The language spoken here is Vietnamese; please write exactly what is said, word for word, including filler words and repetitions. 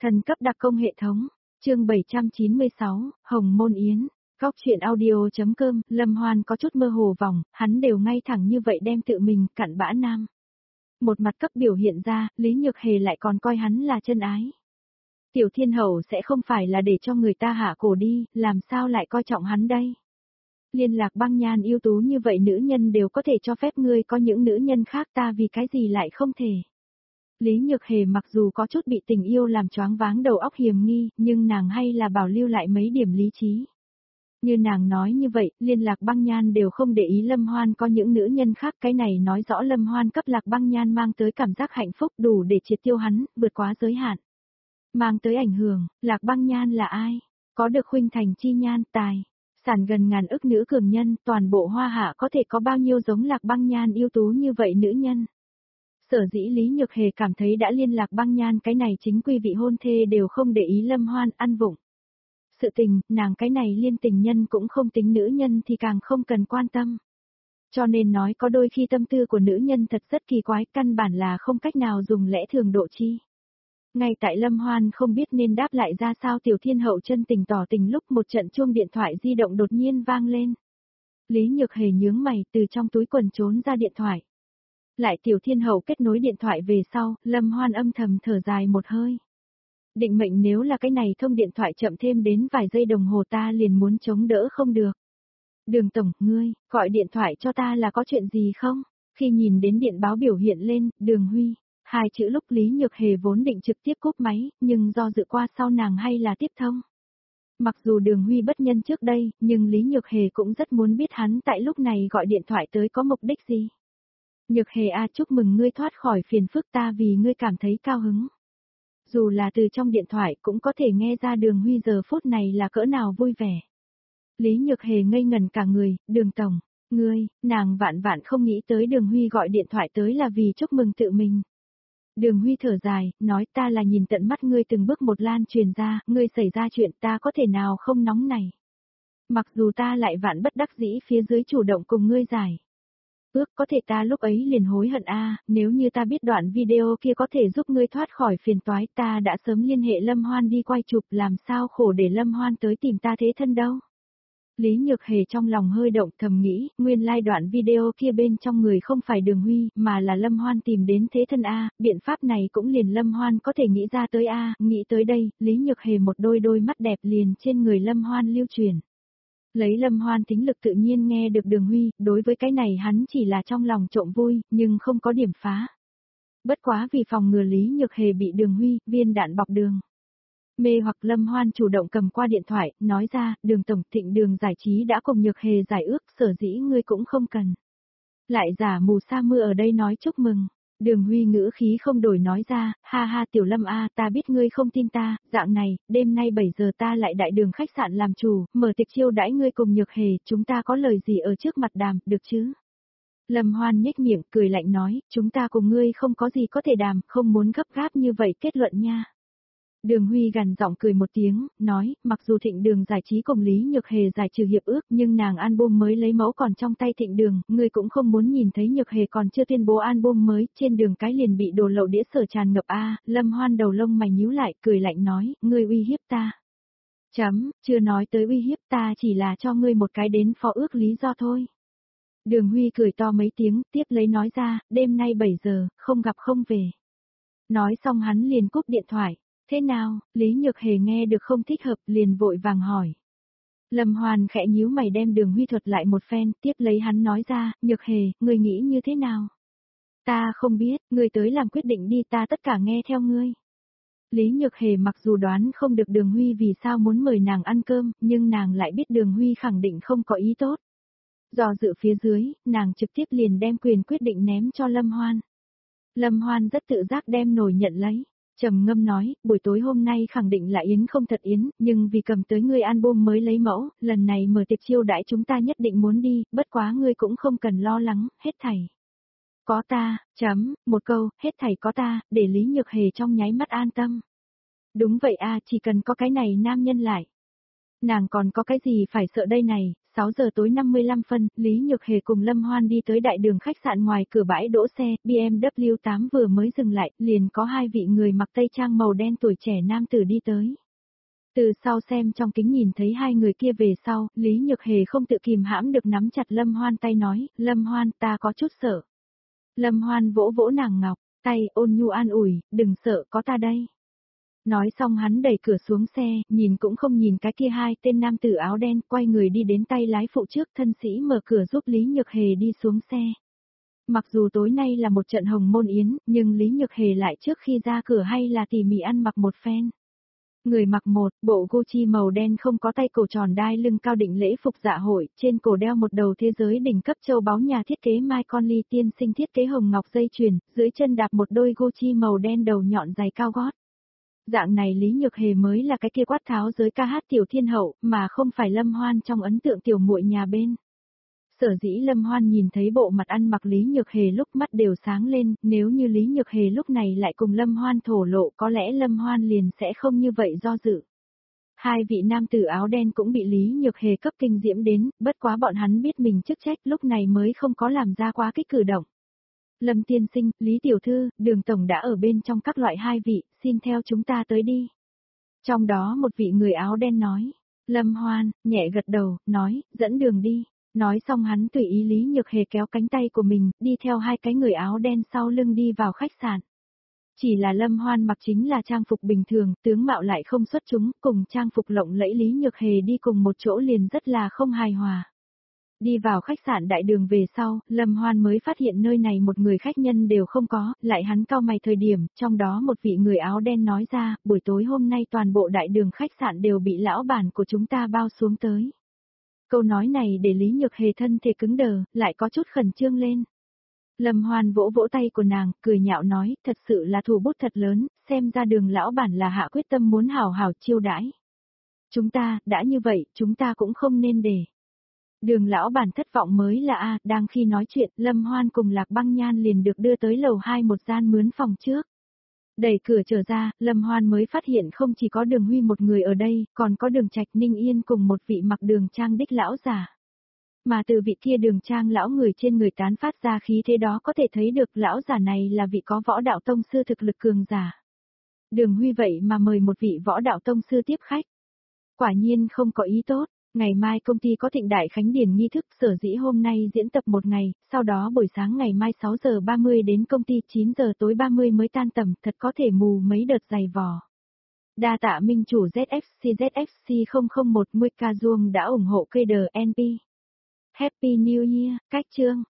Thần cấp đặc công hệ thống, chương bảy trăm chín mươi sáu, Hồng Môn Yến. Góc truyện audio.com, Lâm Hoan có chút mơ hồ vòng, hắn đều ngay thẳng như vậy đem tự mình cặn bã nam. Một mặt cấp biểu hiện ra, Lý Nhược Hề lại còn coi hắn là chân ái. Tiểu Thiên Hậu sẽ không phải là để cho người ta hạ cổ đi, làm sao lại coi trọng hắn đây? Liên Lạc Băng Nhan ưu tú như vậy nữ nhân đều có thể cho phép ngươi có những nữ nhân khác, ta vì cái gì lại không thể? Lý Nhược Hề mặc dù có chút bị tình yêu làm choáng váng đầu óc hiềm nghi, nhưng nàng hay là bảo lưu lại mấy điểm lý trí. Như nàng nói như vậy, Liên Lạc Băng Nhan đều không để ý Lâm Hoan có những nữ nhân khác, cái này nói rõ Lâm Hoan cấp Lạc Băng Nhan mang tới cảm giác hạnh phúc đủ để triệt tiêu hắn, vượt quá giới hạn. Mang tới ảnh hưởng, Lạc Băng Nhan là ai? Có được khuynh thành chi nhan, tài, sản gần ngàn ức nữ cường nhân, toàn bộ Hoa Hạ có thể có bao nhiêu giống Lạc Băng Nhan ưu tú như vậy nữ nhân? Sở dĩ Lý Nhược Hề cảm thấy đã Liên Lạc Băng Nhan cái này chính quy vị hôn thê đều không để ý Lâm Hoan ăn vụng. Sự tình, nàng cái này liên tình nhân cũng không tính nữ nhân thì càng không cần quan tâm. Cho nên nói có đôi khi tâm tư của nữ nhân thật rất kỳ quái, căn bản là không cách nào dùng lẽ thường độ chi. Ngay tại Lâm Hoan không biết nên đáp lại ra sao Tiểu Thiên Hậu chân tình tỏ tình lúc một trận chuông điện thoại di động đột nhiên vang lên. Lý Nhược Hề nhướng mày từ trong túi quần trốn ra điện thoại. Lại Tiểu Thiên Hậu kết nối điện thoại về sau, Lâm Hoan âm thầm thở dài một hơi. Định mệnh nếu là cái này thông điện thoại chậm thêm đến vài giây đồng hồ ta liền muốn chống đỡ không được. Đường Tổng, ngươi, gọi điện thoại cho ta là có chuyện gì không? Khi nhìn đến điện báo biểu hiện lên, Đường Huy, hai chữ lúc Lý Nhược Hề vốn định trực tiếp cúp máy, nhưng do dự qua sau nàng hay là tiếp thông. Mặc dù Đường Huy bất nhân trước đây, nhưng Lý Nhược Hề cũng rất muốn biết hắn tại lúc này gọi điện thoại tới có mục đích gì. Nhược Hề a, chúc mừng ngươi thoát khỏi phiền phức, ta vì ngươi cảm thấy cao hứng. Dù là từ trong điện thoại cũng có thể nghe ra Đường Huy giờ phút này là cỡ nào vui vẻ. Lý Nhược Hề ngây ngần cả người, Đường Tổng, ngươi, nàng vạn vạn không nghĩ tới Đường Huy gọi điện thoại tới là vì chúc mừng tự mình. Đường Huy thở dài, nói ta là nhìn tận mắt ngươi từng bước một lan truyền ra, ngươi xảy ra chuyện ta có thể nào không nóng này. Mặc dù ta lại vạn bất đắc dĩ phía dưới chủ động cùng ngươi giải. Ước có thể ta lúc ấy liền hối hận a, nếu như ta biết đoạn video kia có thể giúp ngươi thoát khỏi phiền toái ta đã sớm liên hệ Lâm Hoan đi quay chụp, làm sao khổ để Lâm Hoan tới tìm ta thế thân đâu. Lý Nhược Hề trong lòng hơi động thầm nghĩ, nguyên lai like đoạn video kia bên trong người không phải Đường Huy mà là Lâm Hoan tìm đến thế thân a, biện pháp này cũng liền Lâm Hoan có thể nghĩ ra tới a, nghĩ tới đây, Lý Nhược Hề một đôi đôi mắt đẹp liền trên người Lâm Hoan lưu truyền. Lấy Lâm Hoan tính lực tự nhiên nghe được Đường Huy, đối với cái này hắn chỉ là trong lòng trộm vui, nhưng không có điểm phá. Bất quá vì phòng ngừa Lý Nhược Hề bị Đường Huy, viên đạn bọc đường. Mê hoặc Lâm Hoan chủ động cầm qua điện thoại, nói ra, Đường Tổng, Thịnh Đường giải trí đã cùng Nhược Hề giải ước, sở dĩ ngươi cũng không cần. Lại giả mù sa mưa ở đây nói chúc mừng. Đường Huy ngữ khí không đổi nói ra, ha ha Tiểu Lâm a, ta biết ngươi không tin ta, dạng này, đêm nay bảy giờ ta lại đại đường khách sạn làm chủ, mở tiệc chiêu đãi ngươi cùng Nhược Hề, chúng ta có lời gì ở trước mặt đàm, được chứ? Lâm Hoan nhếch miệng, cười lạnh nói, chúng ta cùng ngươi không có gì có thể đàm, không muốn gấp gáp như vậy kết luận nha. Đường Huy gằn giọng cười một tiếng, nói, mặc dù Thịnh Đường giải trí cùng Lý Nhược Hề giải trừ hiệp ước, nhưng nàng album mới lấy mẫu còn trong tay Thịnh Đường, ngươi cũng không muốn nhìn thấy Nhược Hề còn chưa tuyên bố album mới, trên đường cái liền bị đồ lậu đĩa sở tràn ngập a. Lâm Hoan đầu lông mày nhíu lại, cười lạnh nói, ngươi uy hiếp ta. Chấm, chưa nói tới uy hiếp, ta chỉ là cho ngươi một cái đến phó ước lý do thôi. Đường Huy cười to mấy tiếng, tiếp lấy nói ra, đêm nay bảy giờ, không gặp không về. Nói xong hắn liền cúp điện thoại. Thế nào, Lý Nhược Hề nghe được không thích hợp liền vội vàng hỏi. Lâm Hoan khẽ nhíu mày đem Đường Huy thuật lại một phen, tiếp lấy hắn nói ra, Nhược Hề, ngươi nghĩ như thế nào? Ta không biết, ngươi tới làm quyết định đi, ta tất cả nghe theo ngươi. Lý Nhược Hề mặc dù đoán không được Đường Huy vì sao muốn mời nàng ăn cơm, nhưng nàng lại biết Đường Huy khẳng định không có ý tốt. Do dự phía dưới, nàng trực tiếp liền đem quyền quyết định ném cho Lâm Hoan. Lâm Hoan rất tự giác đem nổi nhận lấy. Trầm ngâm nói, buổi tối hôm nay khẳng định là yến không thật yến, nhưng vì cầm tới ngươi album mới lấy mẫu, lần này mở tiệc chiêu đãi chúng ta nhất định muốn đi, bất quá ngươi cũng không cần lo lắng, hết thảy. Có ta, chấm, một câu, hết thảy có ta, để Lý Nhược Hề trong nháy mắt an tâm. Đúng vậy a, chỉ cần có cái này nam nhân lại. Nàng còn có cái gì phải sợ đây này, sáu giờ tối năm mươi lăm phân, Lý Nhược Hề cùng Lâm Hoan đi tới đại đường khách sạn ngoài cửa bãi đỗ xe, bê em vê tám vừa mới dừng lại, liền có hai vị người mặc tây trang màu đen tuổi trẻ nam tử đi tới. Từ sau xem trong kính nhìn thấy hai người kia về sau, Lý Nhược Hề không tự kìm hãm được nắm chặt Lâm Hoan tay nói, Lâm Hoan ta có chút sợ. Lâm Hoan vỗ vỗ nàng ngọc, tay ôn nhu an ủi, đừng sợ có ta đây. Nói xong hắn đẩy cửa xuống xe, nhìn cũng không nhìn cái kia hai tên nam tử áo đen, quay người đi đến tay lái phụ trước, thân sĩ mở cửa giúp Lý Nhược Hề đi xuống xe. Mặc dù tối nay là một trận hồng môn yến, nhưng Lý Nhược Hề lại trước khi ra cửa hay là tỉ mỉ ăn mặc một phen. Người mặc một, bộ Gucci màu đen không có tay cổ tròn đai lưng cao định lễ phục dạ hội, trên cổ đeo một đầu thế giới đỉnh cấp châu báu nhà thiết kế Mai Conley tiên sinh thiết kế hồng ngọc dây chuyền, dưới chân đạp một đôi Gucci màu đen đầu nhọn giày cao gót. Dạng này Lý Nhược Hề mới là cái kia quát tháo giới ca hát tiểu thiên hậu, mà không phải Lâm Hoan trong ấn tượng tiểu muội nhà bên. Sở dĩ Lâm Hoan nhìn thấy bộ mặt ăn mặc Lý Nhược Hề lúc mắt đều sáng lên, nếu như Lý Nhược Hề lúc này lại cùng Lâm Hoan thổ lộ có lẽ Lâm Hoan liền sẽ không như vậy do dự. Hai vị nam tử áo đen cũng bị Lý Nhược Hề cấp kinh diễm đến, bất quá bọn hắn biết mình chức trách lúc này mới không có làm ra quá kích cử động. Lâm tiên sinh, Lý tiểu thư, Đường tổng đã ở bên trong các loại hai vị, xin theo chúng ta tới đi. Trong đó một vị người áo đen nói, Lâm Hoan, nhẹ gật đầu, nói, dẫn đường đi. Nói xong hắn tùy ý Lý Nhược Hề kéo cánh tay của mình, đi theo hai cái người áo đen sau lưng đi vào khách sạn. Chỉ là Lâm Hoan mặc chính là trang phục bình thường, tướng mạo lại không xuất chúng, cùng trang phục lộng lẫy Lý Nhược Hề đi cùng một chỗ liền rất là không hài hòa. Đi vào khách sạn đại đường về sau, Lâm Hoan mới phát hiện nơi này một người khách nhân đều không có, lại hắn cau mày thời điểm, trong đó một vị người áo đen nói ra, buổi tối hôm nay toàn bộ đại đường khách sạn đều bị lão bản của chúng ta bao xuống tới. Câu nói này để Lý Nhược Hề thân thể cứng đờ, lại có chút khẩn trương lên. Lâm Hoan vỗ vỗ tay của nàng, cười nhạo nói, thật sự là thủ bút thật lớn, xem ra đường lão bản là hạ quyết tâm muốn hảo hảo chiêu đãi. Chúng ta, đã như vậy, chúng ta cũng không nên để. Đường lão bản thất vọng mới là a, đang khi nói chuyện, Lâm Hoan cùng Lạc Băng Nhan liền được đưa tới lầu hai một gian mướn phòng trước. Đẩy cửa trở ra, Lâm Hoan mới phát hiện không chỉ có Đường Huy một người ở đây, còn có Đường Trạch Ninh Yên cùng một vị mặc đường trang đích lão giả. Mà từ vị kia đường trang lão người trên người tán phát ra khí thế đó có thể thấy được lão giả này là vị có võ đạo tông sư thực lực cường giả. Đường Huy vậy mà mời một vị võ đạo tông sư tiếp khách. Quả nhiên không có ý tốt. Ngày mai công ty có thịnh đại khánh điển nghi thức, sở dĩ hôm nay diễn tập một ngày, sau đó buổi sáng ngày mai sáu giờ ba mươi đến công ty chín giờ tối ba mươi mới tan tầm, thật có thể mù mấy đợt dày vò. Đa tạ minh chủ Z F C Z F C không không một Muika Dung đã ủng hộ ca đê en pê. Happy New Year, cách chương.